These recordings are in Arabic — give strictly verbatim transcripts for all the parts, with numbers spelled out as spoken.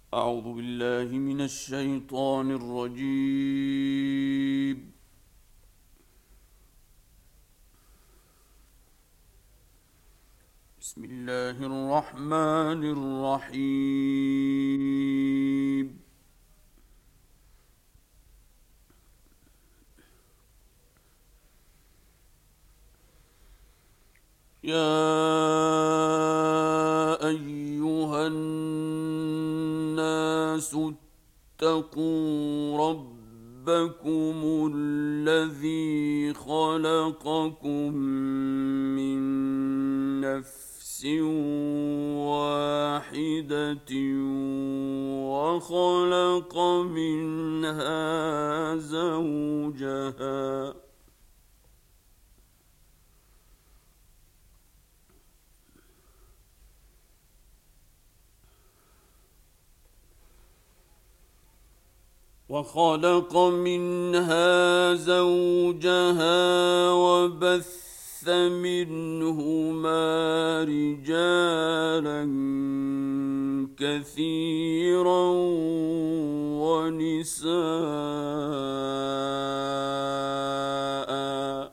أعوذ بالله من الشيطان الرجيم. بسم الله الرحمن الرحيم. يا أيها الناس اتقوا ربكم الذي خلقكم من نفس واحدة وخلق منها زوجها وخلق منها زوجها وبث منهما رجالا كثيرا ونساء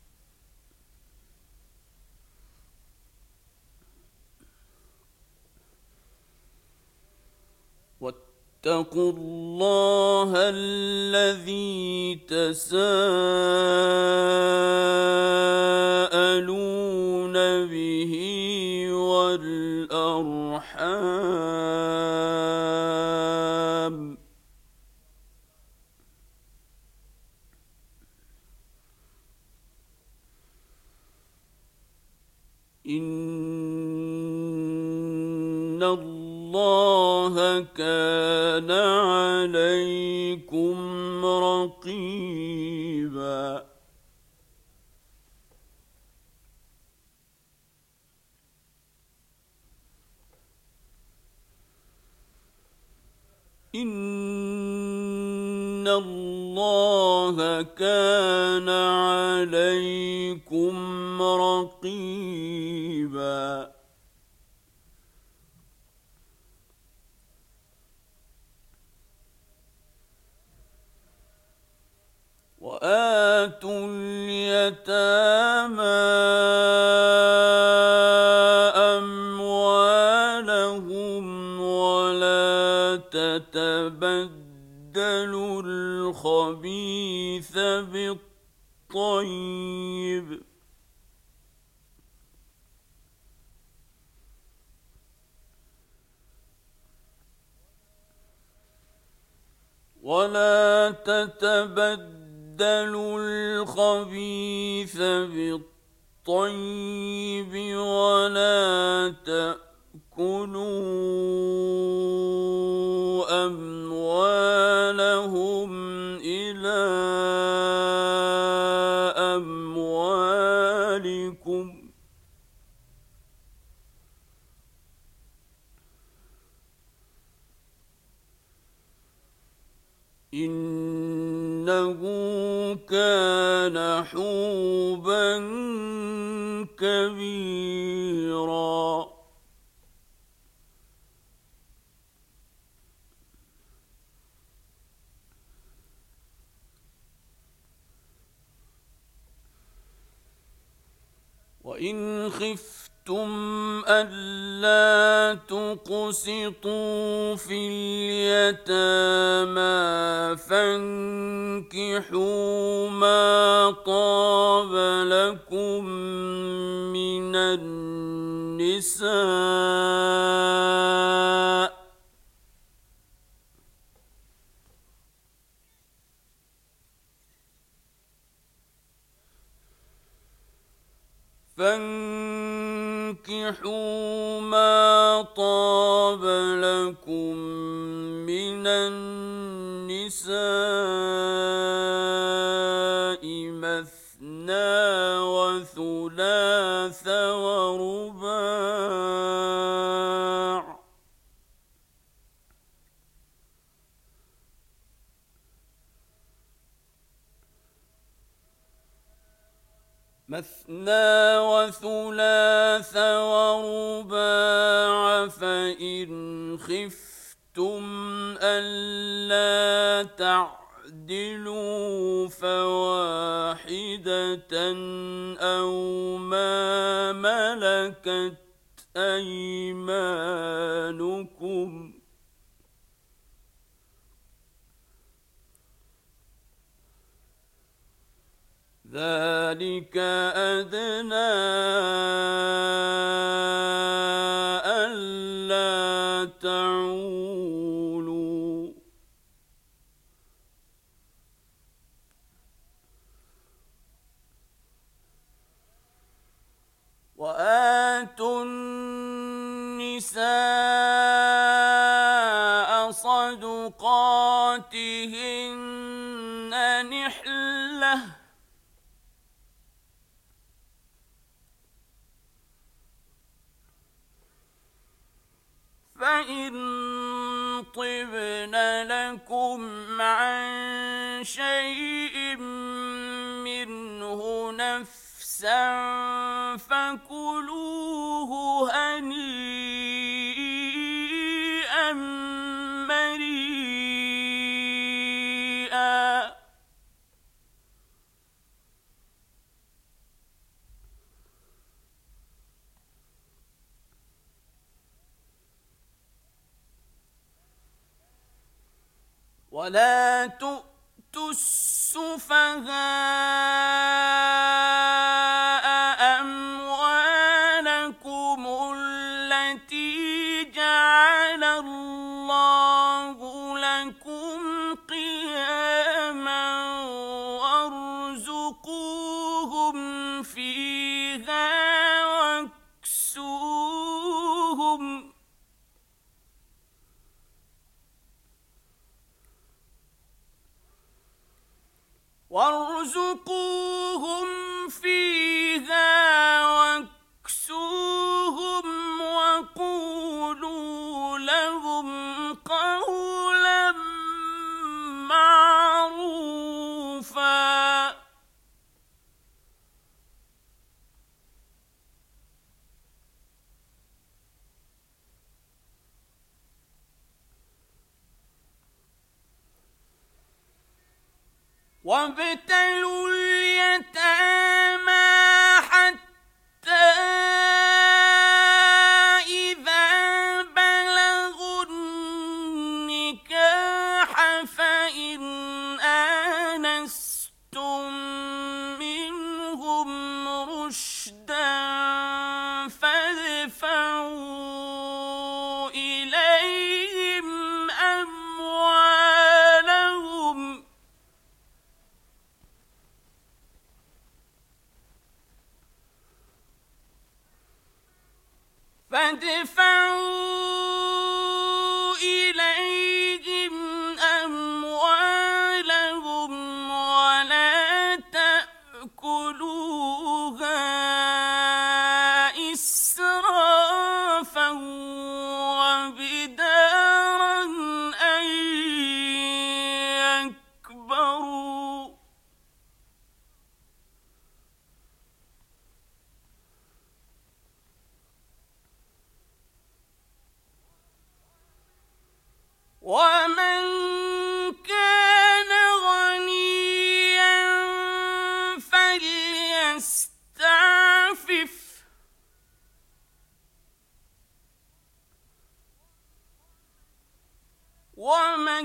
واتقوا الله الذي تساءلون به والأرحام إن الله كان عليكم رقيبا. إن الله كان عليكم رقيبا. وآتوا اليتامى أموالهم ولا تتبدلوا الخبيث بالطيب ولا تتبدلوا بدلوا الخبيث بالطيب ولا تأكلوا أموالهم إلى أموالكم إنه كان حوبا كبيرا. وإن خفتم ألا تقسطوا في اليتامى فانكحوا ما طاب لكم من النساء فانكحوا ما طاب لكم من النساء مثنى وثلاث ورباع مثنى وثلاث ورباع فإن خفتم ألا تعدلوا فواحدة أو ما ملكت أيمانكم ذلك أدنى ألا تعولوا وآتوا النساء صدقاتهن نحلةً فإن طبن لكم عن شيء منه نفسا فكلوه هنيئا مريئا ولا تؤتوا السفهاء أموالكم التي جعل الله لكم قياما وارزقوهم فيها واكسوهم وارزقوهم فيها واكسوهم وقولوا لهم قولا معروفا وابتلوا اليتامى حتى إذا بلغوا النكاح فإن آنستم منهم رشدا فادفعوا إليهم أموالهم فادفعوا إليهم أموالهم ولا تأكلوها إسرافا وبدارا أن يكبروا ومن كان غنيا فليستعفف ومن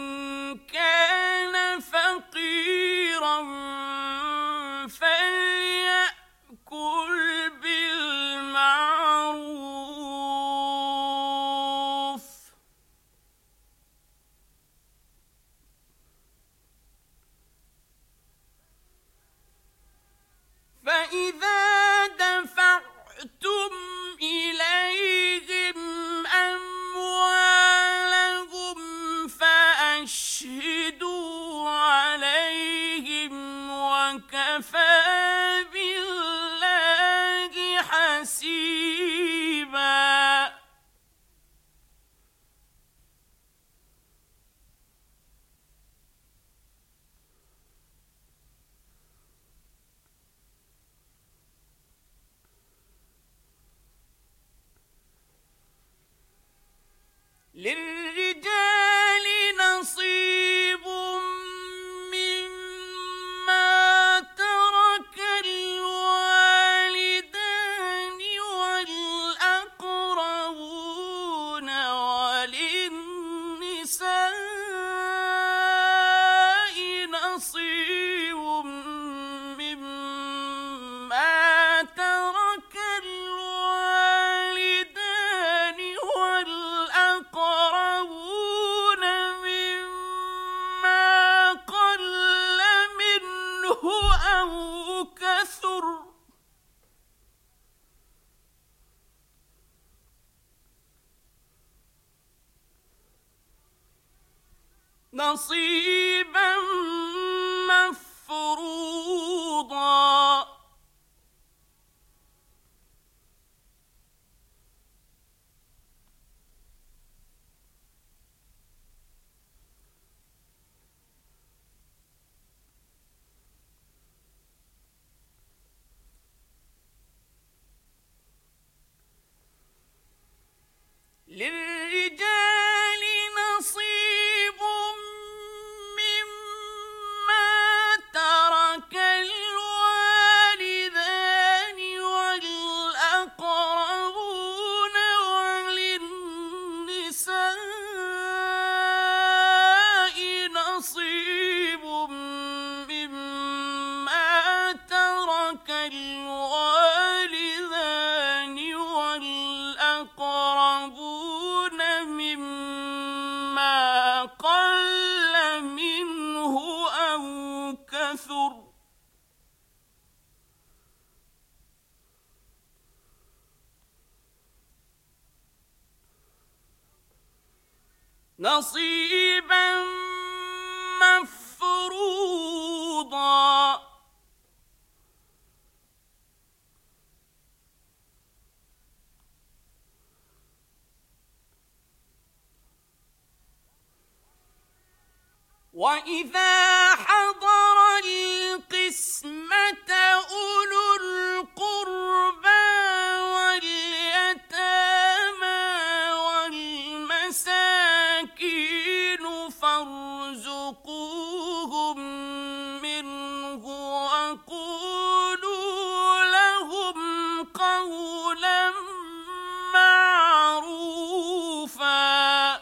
كان فقيرا فليأكل بالمعروف فإذا دفعتم إليهم أموالهم فأشهدوا عليهم وكفى بالله حسيبا للرجال نصيبا مفروضا للرجال نصيب مما ترك الوالدان والأقربون وللنساء نصيب مما ترك الوالدان والأقربون مما قل منه أو كثر نصيبا مفروضا وإذا حضر القسمة أولو القربى واليتامى والمساكين فارزقوهم منه وقولوا لهم قولا معروفا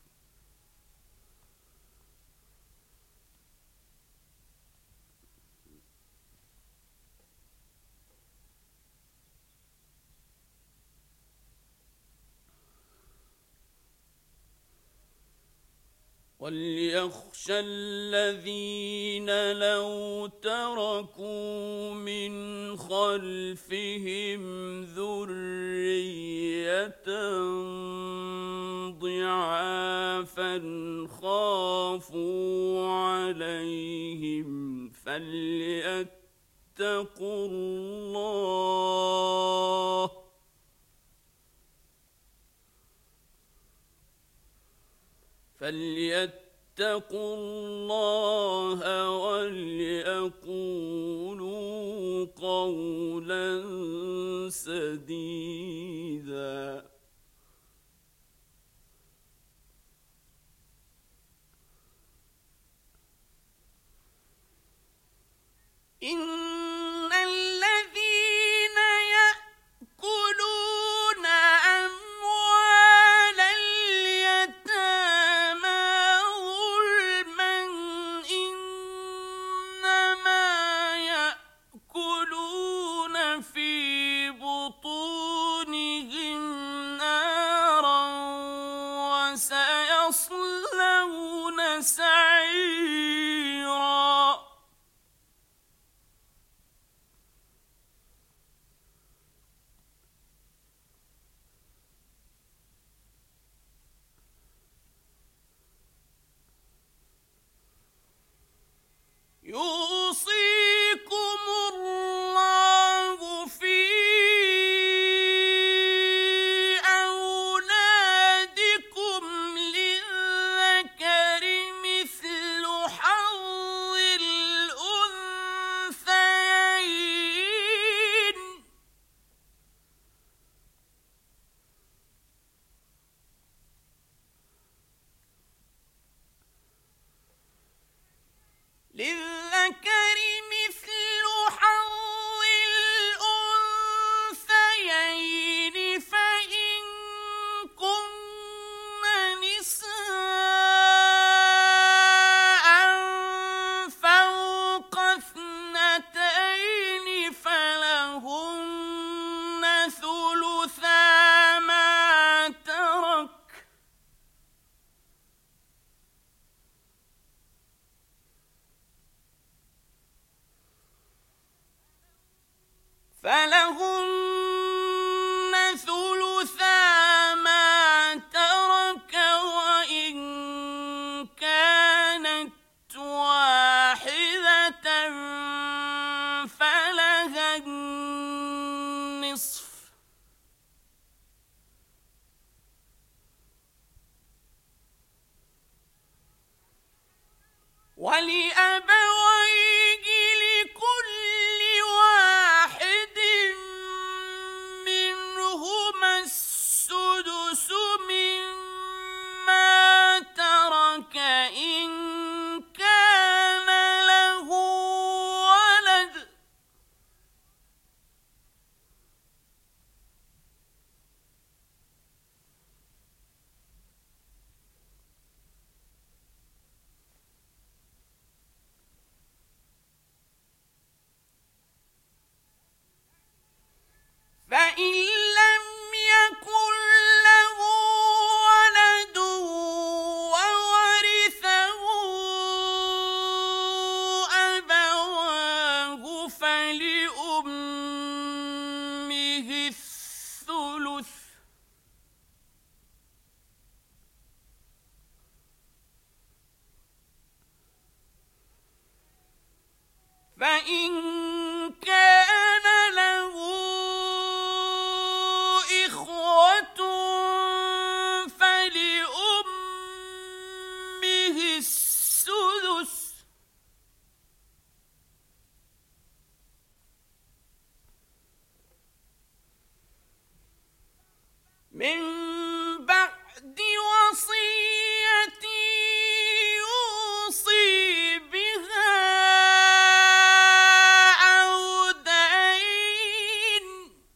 وليخشى الذين لو تركوا من خلفهم ذرية ضعافا خافوا عليهم فليتقوا الله فليتقوا الله وليقولوا قولا سديدا إن الذين يأكلون أموال اليتامى ظلما إنما يأكلون في بطونهم نارا وسيصلون سعيرا يوصيكم الله في أولادكم للذكر مثل حظ الأنثيين للذكر مثل حظ الأنثيين فإن كن نساء فوق اثنتين فلهن ثلثا ما ترك فلهن ثلثا ما ترك وإن كان فإن كان له إخوة فلأمه السدس من بعد وصية يوصي بها أو دين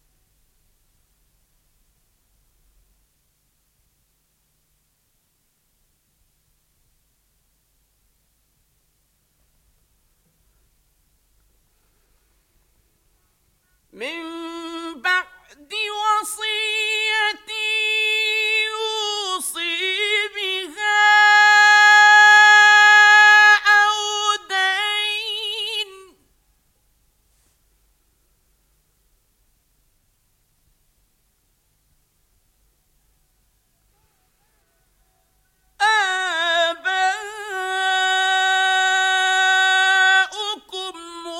من بعد وصية يوصي بها أو دين آباؤكم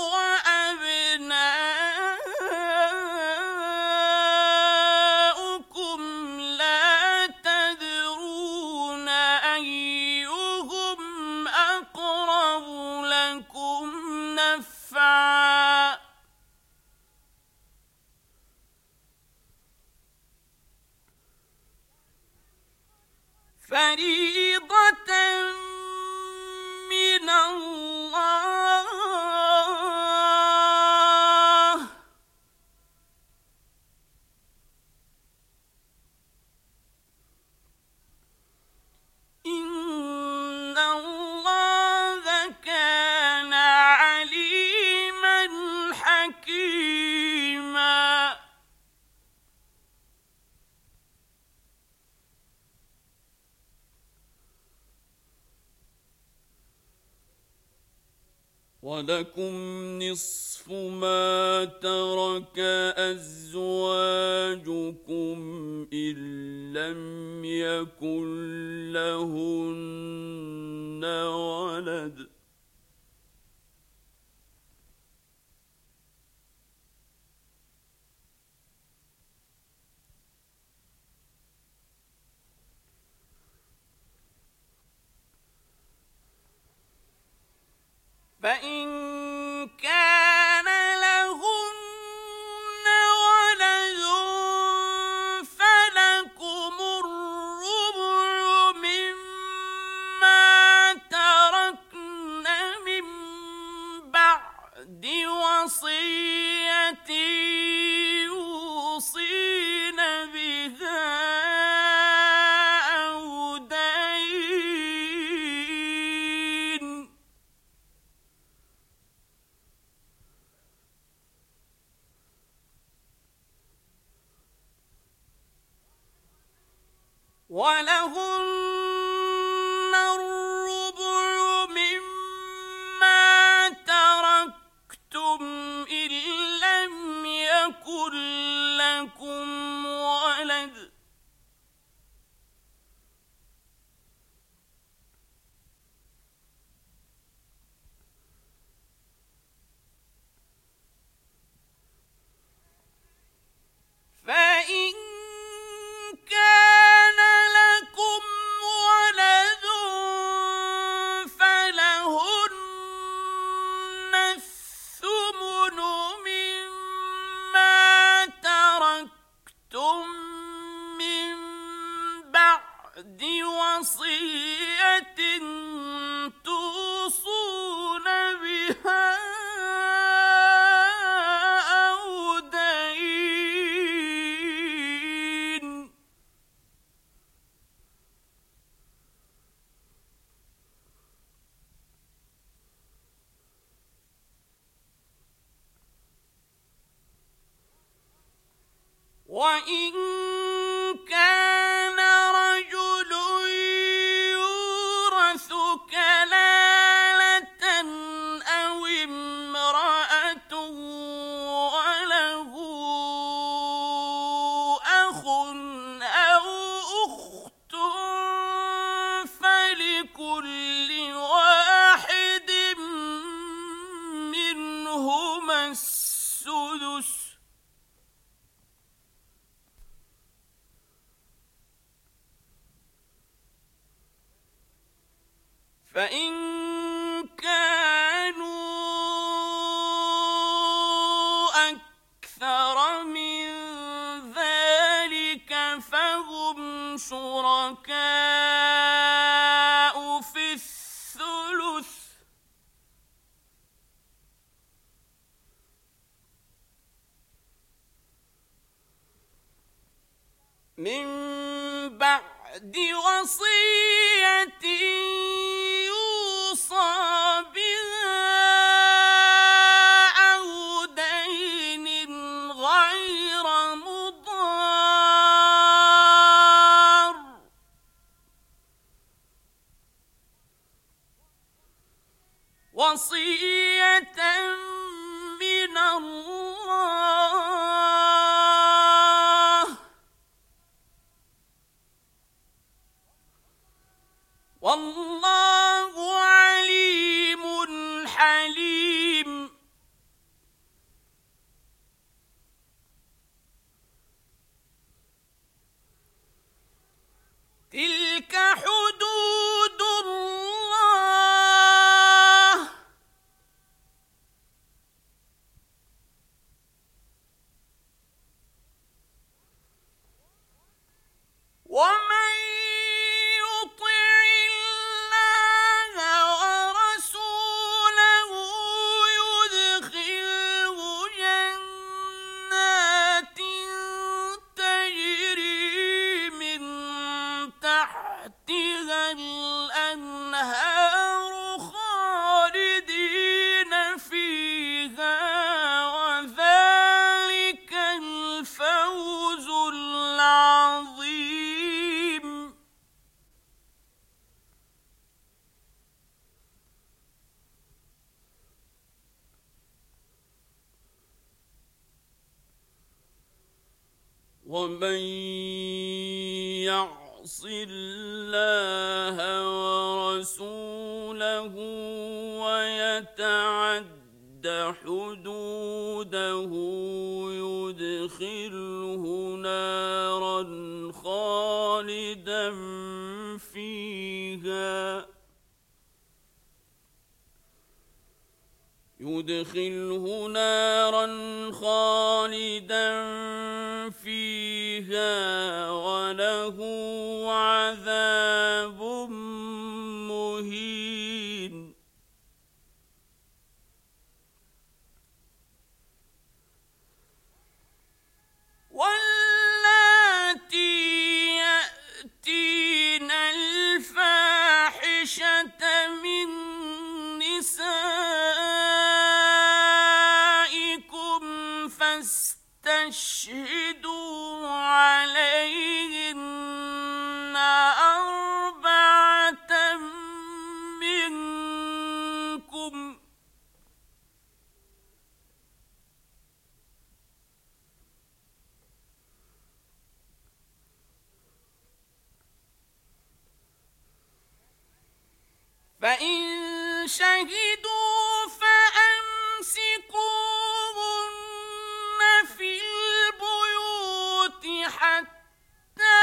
وأبناؤكم لا تدرون أيهم أقرب لكم نفعا فريضة من الله إن الله كان عليما حكيما ولكم نصف ما ترك أزواجكم إن لم يكن لهن ولد فإن كان لهن ولد فلكم الربع مما تركن من بعد وصية يوصين بها أو دين ولهن الربع مما تركتم إن لم يكن لكم ولد فإن كان لكم ولد فلهن الثمن مما تركتم من بعد وصية توصون بها أو دين وإن كان رجل يورث كلالة أو امرأة وله أخ أو أخت فلكل واحد منهم فإن كانوا أكثر من ذلك فهم شركاء في الثلث من بعد وصية يوصى بها أو دين غير مضار وصية من الله والله عليم حليم. تلك حدود الله ومن يطع الله ورسوله يدخله جنات تجري من تحتها الأنهار خالدين فيها وذلك الفوز العظيم. ومن يعص الله ورسوله ويتعد حدوده يدخله نارا خالدا فيها يدخله نارا خالدا فيها وله عذاب مهين. واللاتي يأتين الفاحشة من نسائكم فاستشهدوا عليهن أربعة منكم فإن شهدوا فأمسكوهن في البيوت حتى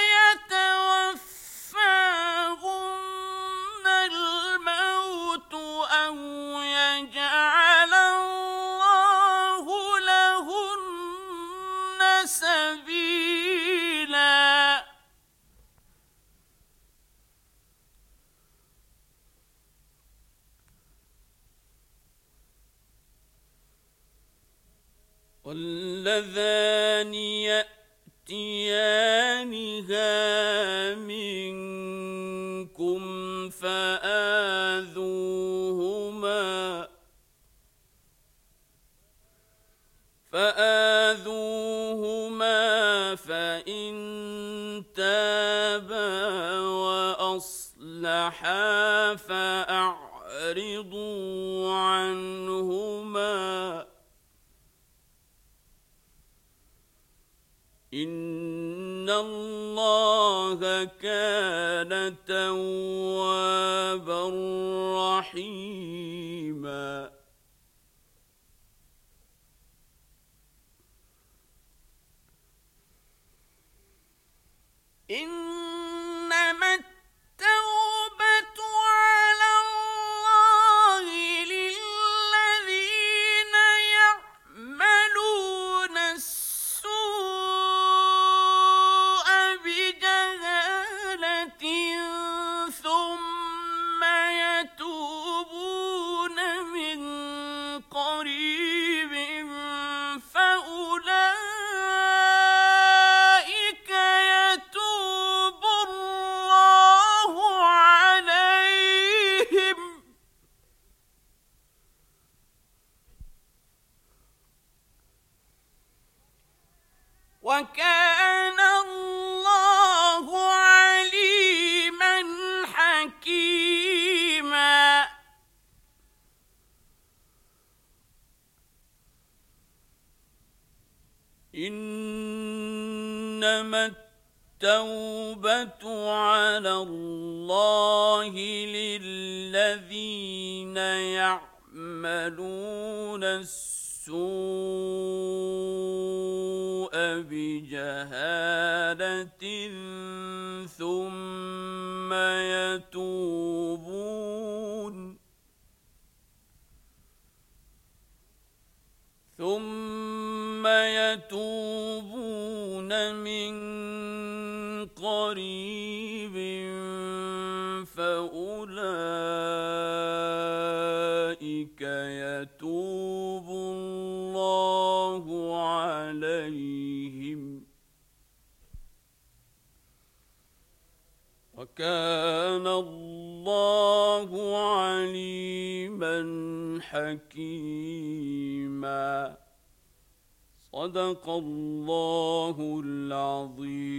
يتوفاهن الموت أو يجعل الله لهن سبيلا. واللذان يأتيانها منكم فآذوهما فآذوهما فإن تابا وأصلحا فأعرضوا عنهما إن الله كان توابا رحيما. إنما التوبة على إنما التوبة على الله للذين يعملون السوء بجهالة ثم يتوبون ثم يتوبون من قريب فأولئك يتوب الله عليهم وكان الله عليما حكيما. صدق الله العظيم.